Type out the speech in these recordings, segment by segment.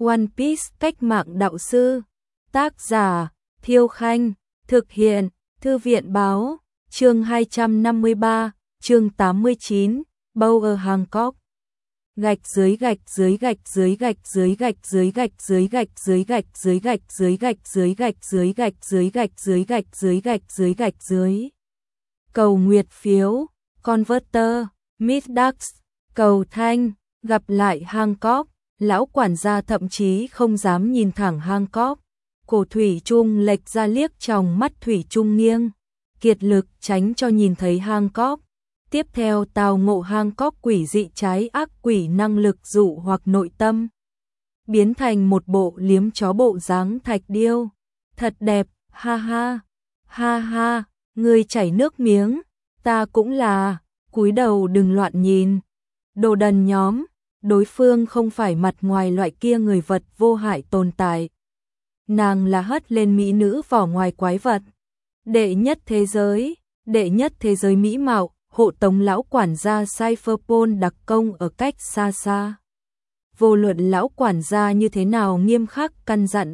One Piece cách mạng đạo sư. Tác giả Thiêu Khanh. Thực hiện Thư viện Báo. Chương 253, chương 89, Bauer Hancock. Gạch dưới gạch dưới gạch dưới gạch dưới gạch dưới gạch dưới gạch dưới gạch dưới gạch dưới gạch dưới gạch dưới gạch dưới gạch dưới gạch dưới gạch dưới gạch dưới. Cầu nguyệt phiếu, Converter, Midax, cầu thanh, gặp lại Hancock. Lão quản gia thậm chí không dám nhìn thẳng Hancock. Cổ thủy chung lệch ra liếc tròng mắt thủy chung nghiêng, kiệt lực tránh cho nhìn thấy Hancock. Tiếp theo tào ngộ Hancock quỷ dị trái ác quỷ năng lực dụ hoặc nội tâm, biến thành một bộ liếm chó bộ dáng thạch điêu. Thật đẹp, ha ha, ha ha, người chảy nước miếng, ta cũng là, cúi đầu đừng loạn nhìn. Đồ đần nhóm, đối phương không phải mặt ngoài loại kia người vật vô hại tồn tại. Nàng là hất lên mỹ nữ vỏ ngoài quái vật. Đệ nhất thế giới mỹ mạo, hộ tống lão quản gia Cypherpol đặc công ở cách xa xa. Vô luận lão quản gia như thế nào nghiêm khắc căn dặn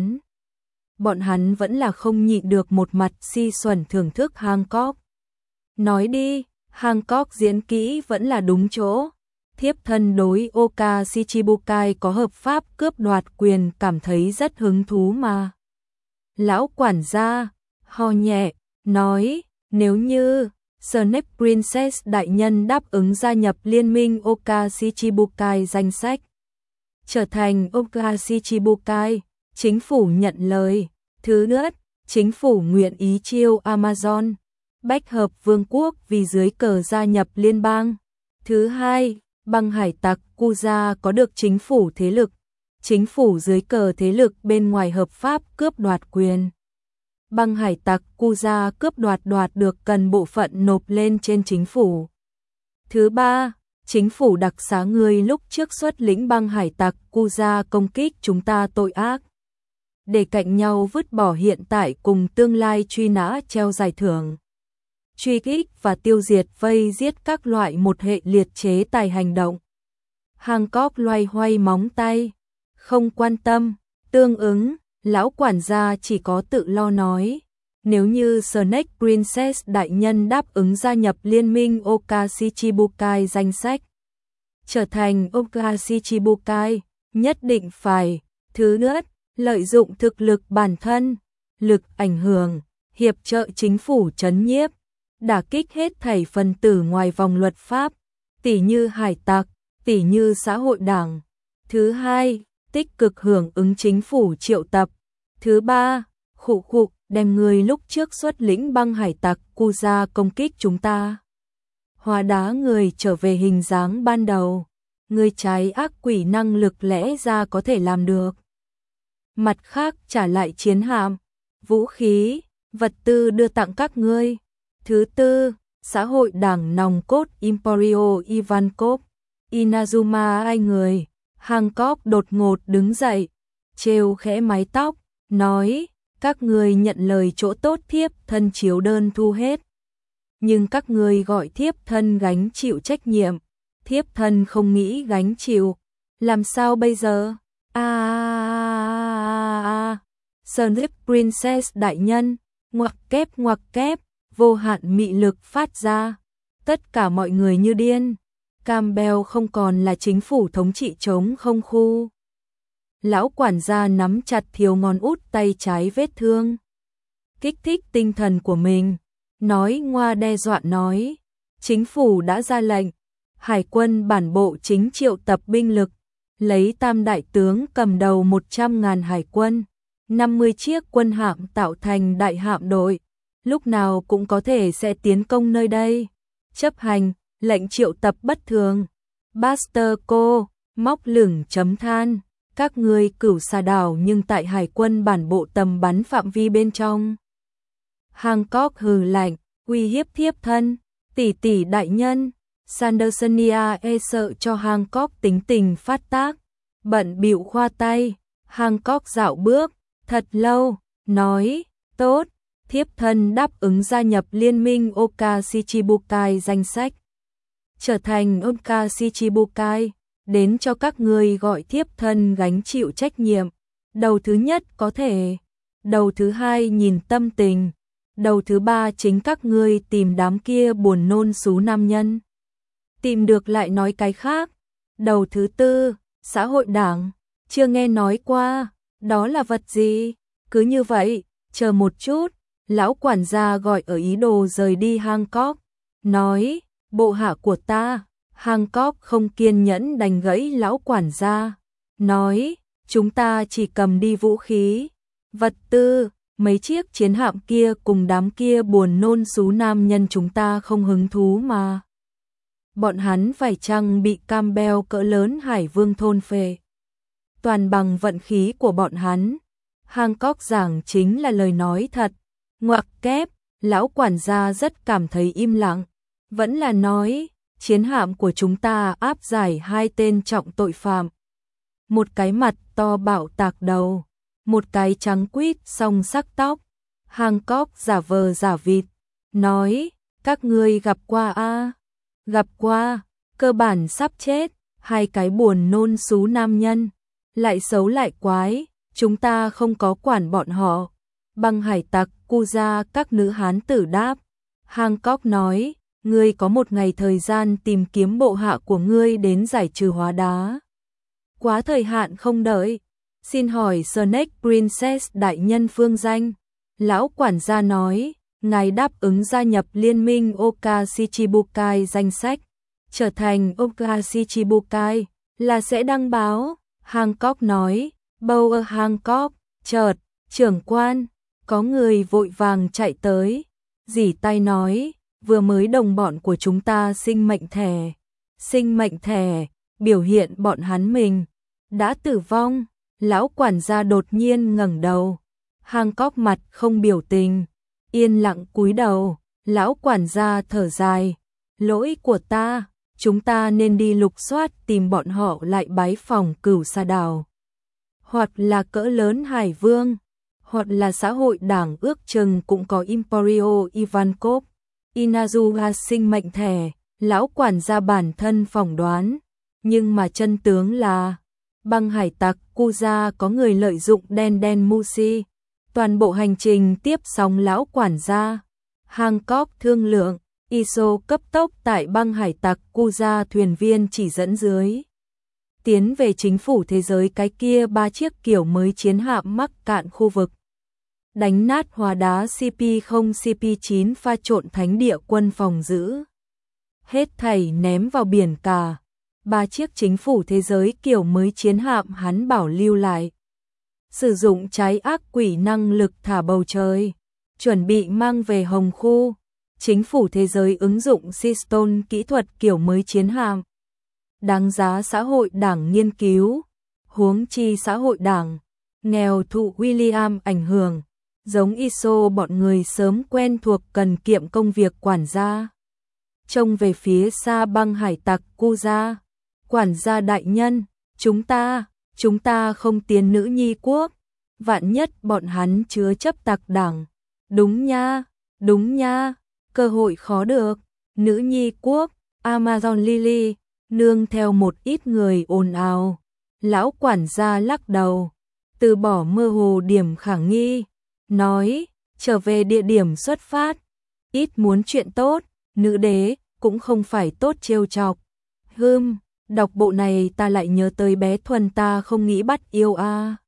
bọn hắn vẫn là không nhịn được một mặt si xuẩn thưởng thức Hancock. Nói đi, Hancock diễn kỹ vẫn là đúng chỗ. Thiếp thân đối Oka Shichibukai có hợp pháp cướp đoạt quyền cảm thấy rất hứng thú mà. Lão quản gia ho nhẹ, nói, nếu như Snake Princess đại nhân đáp ứng gia nhập liên minh Oka Shichibukai danh sách, trở thành Oka Shichibukai, chính phủ nhận lời. Thứ nhất, chính phủ nguyện ý chiêu Amazon, bách hợp vương quốc vì dưới cờ gia nhập liên bang. Thứ hai, băng hải tặc Kuza có được chính phủ thế lực, chính phủ dưới cờ thế lực bên ngoài hợp pháp cướp đoạt quyền. Băng hải tặc Kuza cướp đoạt được cần bộ phận nộp lên trên chính phủ. Thứ ba, chính phủ đặc xá người lúc trước xuất lĩnh băng hải tặc Kuza công kích chúng ta tội ác, để cạnh nhau vứt bỏ hiện tại cùng tương lai truy nã treo giải thưởng, truy kích và tiêu diệt vây giết các loại một hệ liệt chế tài hành động. Hancock loay hoay móng tay, không quan tâm. Tương ứng, lão quản gia chỉ có tự lo nói, nếu như Snake Princess đại nhân đáp ứng gia nhập liên minh Oka Shichibukai danh sách, trở thành Oka Shichibukai, nhất định phải, thứ nhất, lợi dụng thực lực bản thân, lực ảnh hưởng, hiệp trợ chính phủ trấn nhiếp, đả kích hết thảy phần tử ngoài vòng luật pháp, tỉ như hải tặc, tỉ như xã hội đảng. Thứ hai, tích cực hưởng ứng chính phủ triệu tập. Thứ ba, đem người lúc trước xuất lĩnh băng hải tặc Kuza công kích chúng ta, hóa đá người trở về hình dáng ban đầu. Người trái ác quỷ năng lực lẽ ra có thể làm được. Mặt khác trả lại chiến hạm, vũ khí, vật tư đưa tặng các ngươi. Thứ tư, xã hội đảng nòng cốt Emporio Ivankov, Inazuma ai người. Hancock đột ngột đứng dậy, trêu khẽ mái tóc, nói, các ngươi nhận lời chỗ tốt thiếp thân chiếu đơn thu hết. Nhưng các ngươi gọi thiếp thân gánh chịu trách nhiệm, thiếp thân không nghĩ gánh chịu, làm sao bây giờ? Snake Princess đại nhân, ngoặc kép, vô hạn mị lực phát ra. Tất cả mọi người như điên. Campbell không còn là chính phủ thống trị chống không khu. Lão quản gia nắm chặt thiếu ngón út tay trái vết thương, kích thích tinh thần của mình, nói ngoa đe dọa nói, chính phủ đã ra lệnh, hải quân bản bộ chính triệu tập binh lực, lấy tam đại tướng cầm đầu 100.000 hải quân, 50 chiếc quân hạm tạo thành đại hạm đội, lúc nào cũng có thể sẽ tiến công nơi đây. Chấp hành lệnh triệu tập bất thường. Buster cô móc lửng chấm than, các ngươi cửu xà đảo nhưng tại hải quân bản bộ tầm bắn phạm vi bên trong. Hancock hừ lạnh, uy hiếp thiếp thân, tỷ đại nhân. Sandersonia e sợ cho Hancock tính tình phát tác, bận bịu khoa tay. Hancock dạo bước thật lâu, nói, tốt, thiếp thân đáp ứng gia nhập liên minh Oka Shichibukai danh sách, trở thành Oka Shichibukai, đến cho các ngươi gọi thiếp thân gánh chịu trách nhiệm. Đầu thứ nhất có thể, đầu thứ hai nhìn tâm tình, đầu thứ ba chính các ngươi tìm đám kia buồn nôn xú nam nhân. Tìm được lại nói cái khác. Đầu thứ tư, xã hội đảng, chưa nghe nói qua, đó là vật gì? Cứ như vậy, chờ một chút, lão quản gia gọi ở ý đồ rời đi Hancock, nói, bộ hạ của ta. Hancock không kiên nhẫn đành gãy lão quản gia, nói, chúng ta chỉ cầm đi vũ khí, vật tư, mấy chiếc chiến hạm kia cùng đám kia buồn nôn xú nam nhân chúng ta không hứng thú mà. Bọn hắn phải chăng bị Campbell cỡ lớn Hải Vương thôn phệ? Toàn bằng vận khí của bọn hắn. Hancock giảng chính là lời nói thật. Ngoặc kép, lão quản gia rất cảm thấy im lặng. Vẫn là nói, chiến hạm của chúng ta áp giải 2 tên trọng tội phạm. Một cái mặt to bạo tạc đầu, một cái trắng quýt song sắc tóc. Hancock giả vờ giả vịt, nói, các ngươi gặp qua a? Gặp qua, cơ bản sắp chết, 2 cái buồn nôn xú nam nhân, lại xấu lại quái, chúng ta không có quản bọn họ. Băng hải tặc, cu gia các nữ hán tử đáp. Hancock nói, ngươi có 1 ngày thời gian tìm kiếm bộ hạ của ngươi đến giải trừ hóa đá. Quá thời hạn không đợi. Xin hỏi Snake Princess đại nhân phương danh. Lão quản gia nói, ngài đáp ứng gia nhập liên minh Oka Shichibukai danh sách, trở thành Oka Shichibukai là sẽ đăng báo. Hancock nói, Bauer Hancock, chợt, trưởng quan, có người vội vàng chạy tới, dỉ tay nói, vừa mới đồng bọn của chúng ta sinh mệnh thẻ, biểu hiện bọn hắn mình đã tử vong. Lão quản gia đột nhiên ngẩng đầu. Hancock mặt không biểu tình, yên lặng cúi đầu. Lão quản gia thở dài, lỗi của ta, chúng ta nên đi lục soát tìm bọn họ lại bái phòng Cửu Sa Đảo. Hoặc là cỡ lớn Hải Vương, hoặc là xã hội đảng ước chừng cũng có Emporio Ivankov, Inazuha sinh mệnh thẻ. Lão quản gia bản thân phỏng đoán, nhưng mà chân tướng là băng hải tặc Kuza có người lợi dụng đen Mushi. Toàn bộ hành trình tiếp sóng lão quản gia. Hancock thương lượng, ISO cấp tốc tại băng hải tặc Kuza thuyền viên chỉ dẫn dưới. Tiến về chính phủ thế giới cái kia 3 chiếc kiểu mới chiến hạm mắc cạn khu vực. Đánh nát hóa đá CP0 CP9 pha trộn thánh địa quân phòng giữ. Hết thảy ném vào biển cả. 3 chiếc chính phủ thế giới kiểu mới chiến hạm hắn bảo lưu lại. Sử dụng trái ác quỷ năng lực thả bầu trời, chuẩn bị mang về Hồng Khu. Chính phủ thế giới ứng dụng Seastone kỹ thuật kiểu mới chiến hạm. Đáng giá xã hội đảng nghiên cứu. Huống chi xã hội đảng nghèo thụ William ảnh hưởng, giống ISO bọn người sớm quen thuộc cần kiệm công việc quản gia. Trông về phía xa băng hải tặc Kuza, quản gia đại nhân, chúng ta không tiến nữ nhi quốc, vạn nhất bọn hắn chứa chấp tặc đảng. Đúng nha, cơ hội khó được. Nữ nhi quốc, Amazon Lily, nương theo một ít người ồn ào. Lão quản gia lắc đầu, từ bỏ mơ hồ điểm khả nghi, nói, trở về địa điểm xuất phát, ít muốn chuyện tốt, nữ đế cũng không phải tốt trêu chọc. Đọc bộ này ta lại nhớ tới bé Thuần ta không nghĩ bắt yêu a.